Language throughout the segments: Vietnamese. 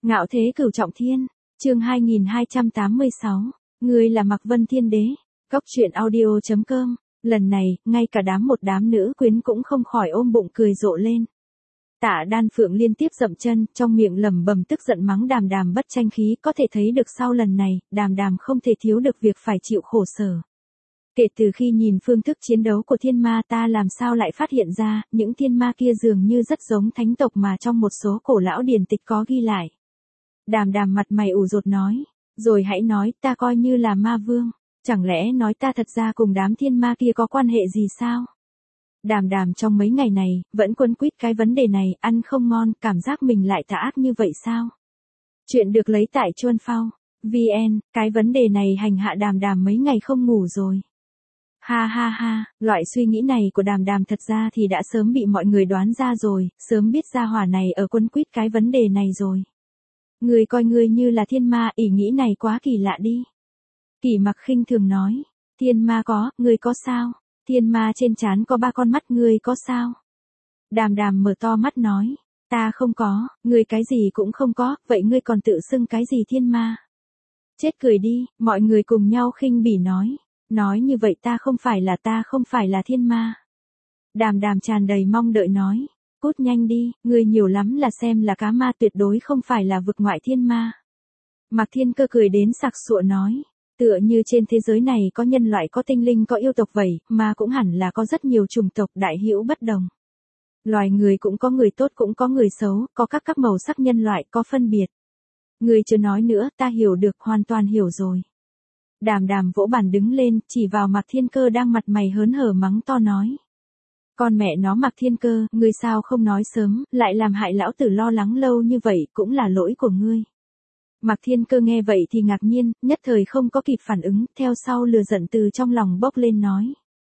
Ngạo thế cửu trọng thiên, chương 2286, ngươi là Mạc Vân Thiên Đế, Cóc truyện audio.com, lần này, ngay cả một đám nữ quyến cũng không khỏi ôm bụng cười rộ lên. Tạ Đan Phượng liên tiếp dậm chân, trong miệng lẩm bẩm tức giận mắng Đàm Đàm bất tranh khí, có thể thấy được sau lần này, Đàm Đàm không thể thiếu được việc phải chịu khổ sở. Kể từ khi nhìn phương thức chiến đấu của thiên ma, ta làm sao lại phát hiện ra, những thiên ma kia dường như rất giống thánh tộc mà trong một số cổ lão điển tịch có ghi lại. Đàm Đàm mặt mày ủ rột nói, rồi hãy nói, ta coi như là ma vương, chẳng lẽ nói ta thật ra cùng đám thiên ma kia có quan hệ gì sao? Đàm Đàm trong mấy ngày này, vẫn quấn quýt cái vấn đề này, ăn không ngon, cảm giác mình lại tà ác như vậy sao? Chuyện được lấy tại Chuan Phao, VN, cái vấn đề này hành hạ Đàm Đàm mấy ngày không ngủ rồi. Ha ha ha, loại suy nghĩ này của Đàm Đàm thật ra thì đã sớm bị mọi người đoán ra rồi, sớm biết ra hỏa này ở quấn quýt cái vấn đề này rồi. Người coi ngươi như là thiên ma, ý nghĩ này quá kỳ lạ đi. Kỷ Mặc khinh thường nói, thiên ma có, ngươi có sao? Thiên ma trên trán có 3 con mắt, ngươi có sao? Đàm Đàm mở to mắt nói, ta không có, ngươi cái gì cũng không có, vậy ngươi còn tự xưng cái gì thiên ma? Chết cười đi, mọi người cùng nhau khinh bỉ nói như vậy ta không phải là thiên ma. Đàm Đàm tràn đầy mong đợi nói, cút nhanh đi, ngươi nhiều lắm là xem là cá ma, tuyệt đối không phải là vực ngoại thiên ma. Mạc Thiên Cơ cười đến sặc sụa nói, tựa như trên thế giới này có nhân loại, có tinh linh, có yêu tộc vậy, mà cũng hẳn là có rất nhiều chủng tộc, đại hữu bất đồng. Loài người cũng có người tốt cũng có người xấu, có các màu sắc nhân loại, có phân biệt. Ngươi chưa nói nữa, ta hiểu được, hoàn toàn hiểu rồi. Đàm Đàm vỗ bàn đứng lên, chỉ vào Mạc Thiên Cơ đang mặt mày hớn hở mắng to nói. Con mẹ nó Mạc Thiên Cơ, ngươi sao không nói sớm, lại làm hại lão tử lo lắng lâu như vậy, cũng là lỗi của ngươi. Mạc Thiên Cơ nghe vậy thì ngạc nhiên, nhất thời không có kịp phản ứng, theo sau lừa giận từ trong lòng bốc lên nói.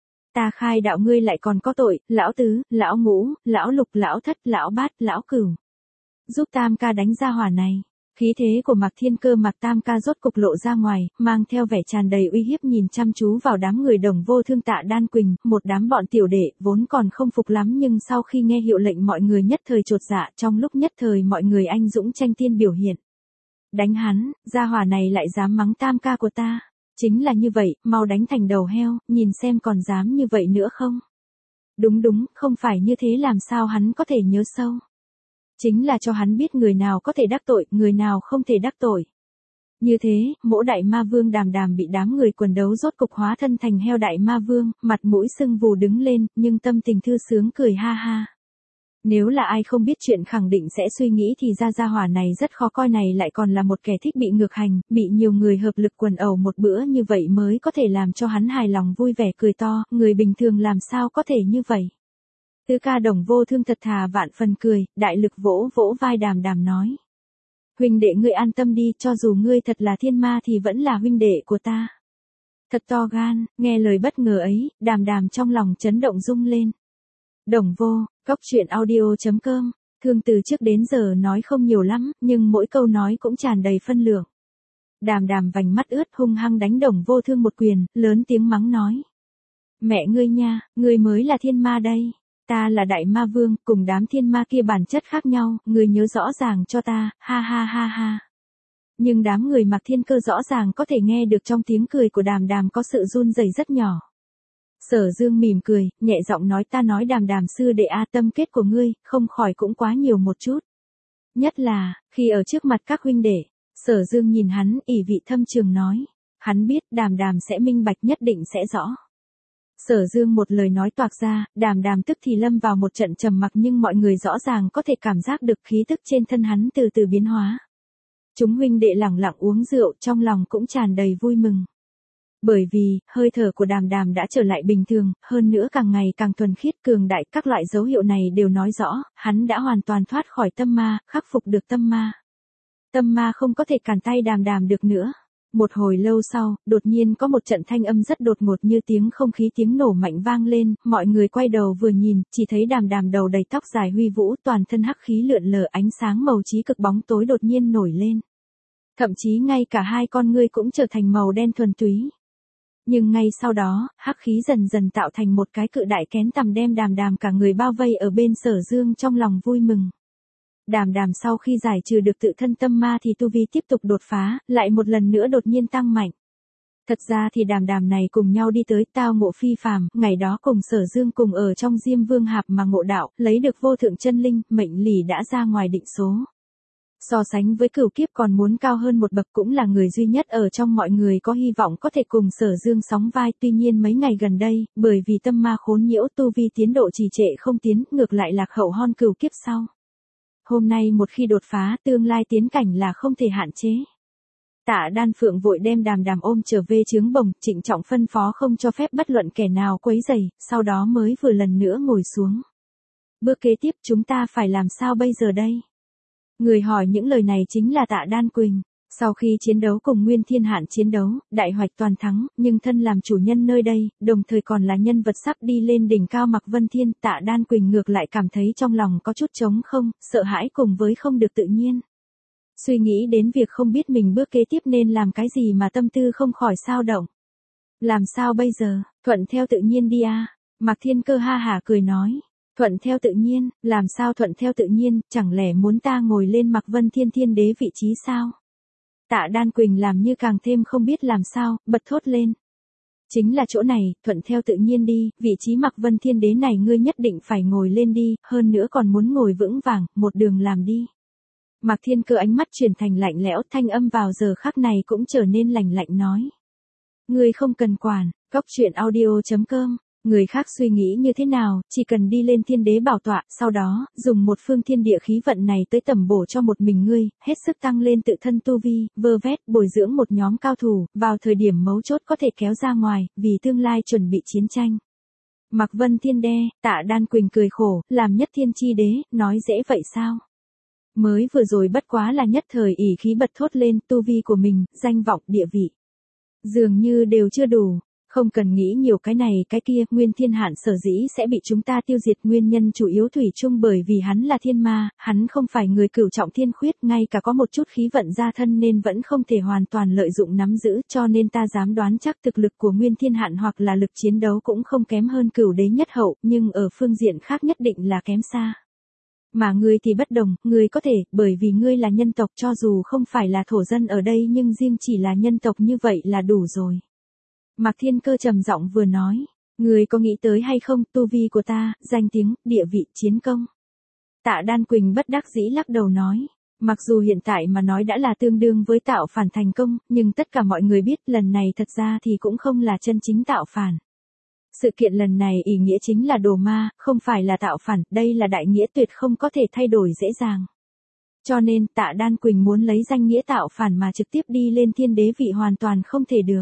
Ta khai đạo ngươi lại còn có tội, lão tứ, lão ngũ, lão lục, lão thất, lão bát, lão cửu. Giúp Tam ca đánh ra hỏa này. Khí thế của Mạc Thiên Cơ, Mạc Tam ca rốt cục lộ ra ngoài, mang theo vẻ tràn đầy uy hiếp nhìn chăm chú vào đám người Đồng Vô Thương, Tạ Đan Quỳnh, một đám bọn tiểu đệ, vốn còn không phục lắm nhưng sau khi nghe hiệu lệnh mọi người nhất thời chột dạ, trong lúc nhất thời mọi người anh dũng tranh tiên biểu hiện. Đánh hắn, gia hỏa này lại dám mắng Tam ca của ta. Chính là như vậy, mau đánh thành đầu heo, nhìn xem còn dám như vậy nữa không? Đúng, không phải như thế làm sao hắn có thể nhớ sâu. Chính là cho hắn biết người nào có thể đắc tội, người nào không thể đắc tội. Như thế, mỗi đại ma vương Đàm Đàm bị đám người quần đấu rốt cục hóa thân thành heo đại ma vương, mặt mũi sưng vù đứng lên, nhưng tâm tình thư sướng cười ha ha. Nếu là ai không biết chuyện khẳng định sẽ suy nghĩ thì gia hỏa này rất khó coi, này lại còn là một kẻ thích bị ngược hành, bị nhiều người hợp lực quần ẩu một bữa như vậy mới có thể làm cho hắn hài lòng vui vẻ cười to, người bình thường làm sao có thể như vậy. Tứ ca Đồng Vô Thương thật thà vạn phần cười, đại lực vỗ vỗ vai Đàm Đàm nói. Huynh đệ ngươi an tâm đi, cho dù ngươi thật là thiên ma thì vẫn là huynh đệ của ta. Thật to gan, nghe lời bất ngờ ấy, Đàm Đàm trong lòng chấn động rung lên. Đồng Vô, Cóc truyện audio.com, Thương từ trước đến giờ nói không nhiều lắm, nhưng mỗi câu nói cũng tràn đầy phân lượng. Đàm Đàm vành mắt ướt hung hăng đánh Đồng Vô Thương một quyền, lớn tiếng mắng nói. Mẹ ngươi nha, ngươi mới là thiên ma đây. Ta là đại ma vương, cùng đám thiên ma kia bản chất khác nhau, ngươi nhớ rõ ràng cho ta, ha ha ha ha. Nhưng đám người Mạc Thiên Cơ rõ ràng có thể nghe được trong tiếng cười của Đàm Đàm có sự run rẩy rất nhỏ. Sở Dương mỉm cười, nhẹ giọng nói, ta nói Đàm Đàm sư đệ a, tâm kết của ngươi, không khỏi cũng quá nhiều một chút. Nhất là, khi ở trước mặt các huynh đệ, Sở Dương nhìn hắn, ỷ vị thâm trường nói. Hắn biết Đàm Đàm sẽ minh bạch, nhất định sẽ rõ. Sở Dương một lời nói toạc ra, Đàm Đàm tức thì lâm vào một trận trầm mặc, nhưng mọi người rõ ràng có thể cảm giác được khí tức trên thân hắn từ từ biến hóa. Chúng huynh đệ lẳng lặng uống rượu, trong lòng cũng tràn đầy vui mừng. Bởi vì, hơi thở của Đàm Đàm đã trở lại bình thường, hơn nữa càng ngày càng thuần khiết cường đại, các loại dấu hiệu này đều nói rõ, hắn đã hoàn toàn thoát khỏi tâm ma, khắc phục được tâm ma. Tâm ma không có thể cản tay Đàm Đàm được nữa. Một hồi lâu sau, đột nhiên có một trận thanh âm rất đột ngột như tiếng không khí, tiếng nổ mạnh vang lên, mọi người quay đầu vừa nhìn, chỉ thấy Đàm Đàm đầu đầy tóc dài huy vũ, toàn thân hắc khí lượn lờ, ánh sáng màu trí cực bóng tối đột nhiên nổi lên. Thậm chí ngay cả hai con ngươi cũng trở thành màu đen thuần túy. Nhưng ngay sau đó, hắc khí dần dần tạo thành một cái cự đại kén tằm đem Đàm Đàm cả người bao vây ở bên. Sở Dương trong lòng vui mừng. Đàm Đàm sau khi giải trừ được tự thân tâm ma thì tu vi tiếp tục đột phá, lại một lần nữa đột nhiên tăng mạnh. Thật ra thì Đàm Đàm này cùng nhau đi tới tao ngộ phi phàm, ngày đó cùng Sở Dương cùng ở trong Diêm Vương Hạp mà ngộ đạo, lấy được vô thượng chân linh, mệnh lì đã ra ngoài định số. So sánh với Cửu Kiếp còn muốn cao hơn một bậc, cũng là người duy nhất ở trong mọi người có hy vọng có thể cùng Sở Dương sóng vai. Tuy nhiên mấy ngày gần đây, bởi vì tâm ma khốn nhiễu, tu vi tiến độ trì trệ không tiến, ngược lại lạc hậu hơn Cửu Kiếp sau. Hôm nay một khi đột phá, tương lai tiến cảnh là không thể hạn chế. Tạ Đan Phượng vội đem Đàm Đàm ôm trở về trướng bồng, trịnh trọng phân phó không cho phép bất luận kẻ nào quấy rầy, sau đó mới vừa lần nữa ngồi xuống. Bước kế tiếp chúng ta phải làm sao bây giờ đây? Người hỏi những lời này chính là Tạ Đan Quỳnh. Sau khi chiến đấu cùng Nguyên Thiên Hạn chiến đấu, đại hoạch toàn thắng, nhưng thân làm chủ nhân nơi đây, đồng thời còn là nhân vật sắp đi lên đỉnh cao Mạc Vân Thiên, Tạ Đan Quỳnh ngược lại cảm thấy trong lòng có chút trống không, sợ hãi cùng với không được tự nhiên. Suy nghĩ đến việc không biết mình bước kế tiếp nên làm cái gì mà tâm tư không khỏi xao động. Làm sao bây giờ, thuận theo tự nhiên đi à? Mạc Thiên Cơ ha hả cười nói. Thuận theo tự nhiên, làm sao thuận theo tự nhiên, chẳng lẽ muốn ta ngồi lên Mạc Vân Thiên Thiên đế vị trí sao? Tạ Đan Quỳnh làm như càng thêm không biết làm sao, bật thốt lên. Chính là chỗ này, thuận theo tự nhiên đi, vị trí Mạc Vân Thiên đế này ngươi nhất định phải ngồi lên đi, hơn nữa còn muốn ngồi vững vàng, một đường làm đi. Mạc Thiên Cơ ánh mắt chuyển thành lạnh lẽo, thanh âm vào giờ khắc này cũng trở nên lạnh lạnh nói. Ngươi không cần quản, coctruyện.audio.com. Người khác suy nghĩ như thế nào, chỉ cần đi lên thiên đế bảo tọa, sau đó, dùng một phương thiên địa khí vận này tới tẩm bổ cho một mình ngươi, hết sức tăng lên tự thân tu vi, vơ vét, bồi dưỡng một nhóm cao thủ, vào thời điểm mấu chốt có thể kéo ra ngoài, vì tương lai chuẩn bị chiến tranh. Mạc Vân Thiên đế, Tạ Đan Quỳnh cười khổ, làm nhất thiên chi đế, nói dễ vậy sao? Mới vừa rồi bất quá là nhất thời ỷ khí bật thốt lên, tu vi của mình, danh vọng, địa vị. Dường như đều chưa đủ. Không cần nghĩ nhiều cái này cái kia, Nguyên Thiên Hạn sở dĩ sẽ bị chúng ta tiêu diệt nguyên nhân chủ yếu thủy chung bởi vì hắn là thiên ma, hắn không phải người cửu trọng thiên khuyết, ngay cả có một chút khí vận ra thân nên vẫn không thể hoàn toàn lợi dụng nắm giữ, cho nên ta dám đoán chắc thực lực của Nguyên Thiên Hạn hoặc là lực chiến đấu cũng không kém hơn Cửu đế nhất hậu, nhưng ở phương diện khác nhất định là kém xa. Mà ngươi thì bất đồng, ngươi có thể, bởi vì ngươi là nhân tộc cho dù không phải là thổ dân ở đây nhưng riêng chỉ là nhân tộc như vậy là đủ rồi. Mạc Thiên Cơ trầm giọng vừa nói, ngươi có nghĩ tới hay không, tu vi của ta, danh tiếng, địa vị, chiến công. Tạ Đan Quỳnh bất đắc dĩ lắc đầu nói, mặc dù hiện tại mà nói đã là tương đương với tạo phản thành công, nhưng tất cả mọi người biết lần này thật ra thì cũng không là chân chính tạo phản. Sự kiện lần này ý nghĩa chính là đồ ma, không phải là tạo phản, đây là đại nghĩa tuyệt không có thể thay đổi dễ dàng. Cho nên Tạ Đan Quỳnh muốn lấy danh nghĩa tạo phản mà trực tiếp đi lên thiên đế vị hoàn toàn không thể được.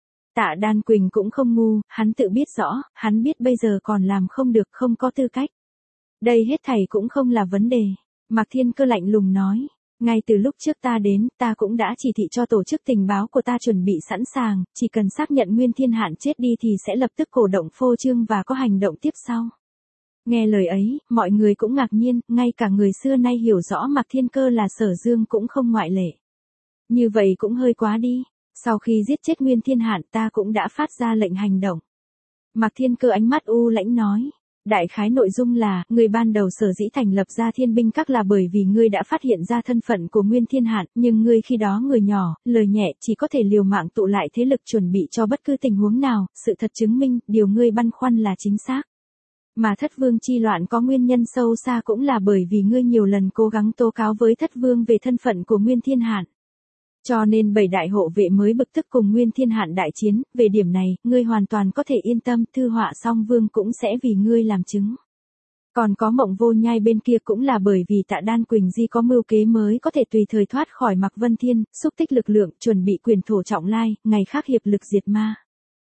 Tạ Đan Quỳnh cũng không ngu, hắn tự biết rõ, hắn biết bây giờ còn làm không được, không có tư cách. Đây hết thảy cũng không là vấn đề. Mạc Thiên Cơ lạnh lùng nói, ngay từ lúc trước ta đến, ta cũng đã chỉ thị cho tổ chức tình báo của ta chuẩn bị sẵn sàng, chỉ cần xác nhận Nguyên Thiên Hạn chết đi thì sẽ lập tức cổ động phô trương và có hành động tiếp sau. Nghe lời ấy, mọi người cũng ngạc nhiên, ngay cả người xưa nay hiểu rõ Mạc Thiên Cơ là Sở Dương cũng không ngoại lệ. Như vậy cũng hơi quá đi. Sau khi giết chết Nguyên Thiên Hạn ta cũng đã phát ra lệnh hành động. Mạc Thiên Cơ ánh mắt u lãnh nói. Đại khái nội dung là, người ban đầu sở dĩ thành lập ra thiên binh các là bởi vì ngươi đã phát hiện ra thân phận của Nguyên Thiên Hạn, nhưng ngươi khi đó người nhỏ, lời nhẹ, chỉ có thể liều mạng tụ lại thế lực chuẩn bị cho bất cứ tình huống nào, sự thật chứng minh, điều ngươi băn khoăn là chính xác. Mà Thất Vương chi loạn có nguyên nhân sâu xa cũng là bởi vì ngươi nhiều lần cố gắng tố cáo với Thất Vương về thân phận của Nguyên Thiên Hạn. Cho nên 7 đại hộ vệ mới bực tức cùng Nguyên Thiên Hạn đại chiến, về điểm này, ngươi hoàn toàn có thể yên tâm, Thư Họa Song Vương cũng sẽ vì ngươi làm chứng. Còn có Mộng Vô Nhai bên kia cũng là bởi vì Tạ Đan Quỳnh Di có mưu kế mới có thể tùy thời thoát khỏi Mạc Vân Thiên, xúc tích lực lượng, chuẩn bị quyền thổ trọng lai, ngày khác hiệp lực diệt ma.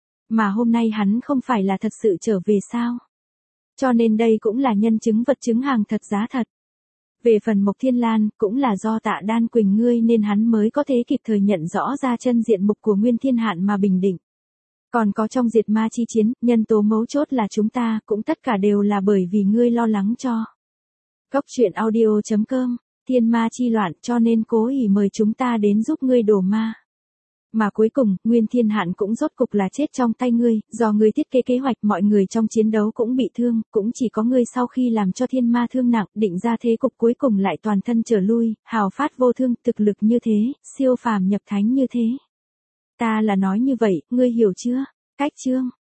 Mà hôm nay hắn không phải là thật sự trở về sao? Cho nên đây cũng là nhân chứng vật chứng hàng thật giá thật. Về phần Mộc Thiên Lan, cũng là do Tạ Đan Quỳnh ngươi nên hắn mới có thể kịp thời nhận rõ ra chân diện mục của Nguyên Thiên Hạn mà bình định. Còn có trong diệt ma chi chiến, nhân tố mấu chốt là chúng ta, cũng tất cả đều là bởi vì ngươi lo lắng cho. Coctruyện.audio.com, thiên ma chi loạn cho nên cố ý mời chúng ta đến giúp ngươi đổ ma. Mà cuối cùng, Nguyên Thiên Hạn cũng rốt cục là chết trong tay ngươi, do ngươi thiết kế kế hoạch mọi người trong chiến đấu cũng bị thương, cũng chỉ có ngươi sau khi làm cho thiên ma thương nặng, định ra thế cục cuối cùng lại toàn thân trở lui, hào phát vô thương, thực lực như thế, siêu phàm nhập thánh như thế. Ta là nói như vậy, ngươi hiểu chưa? Cách chương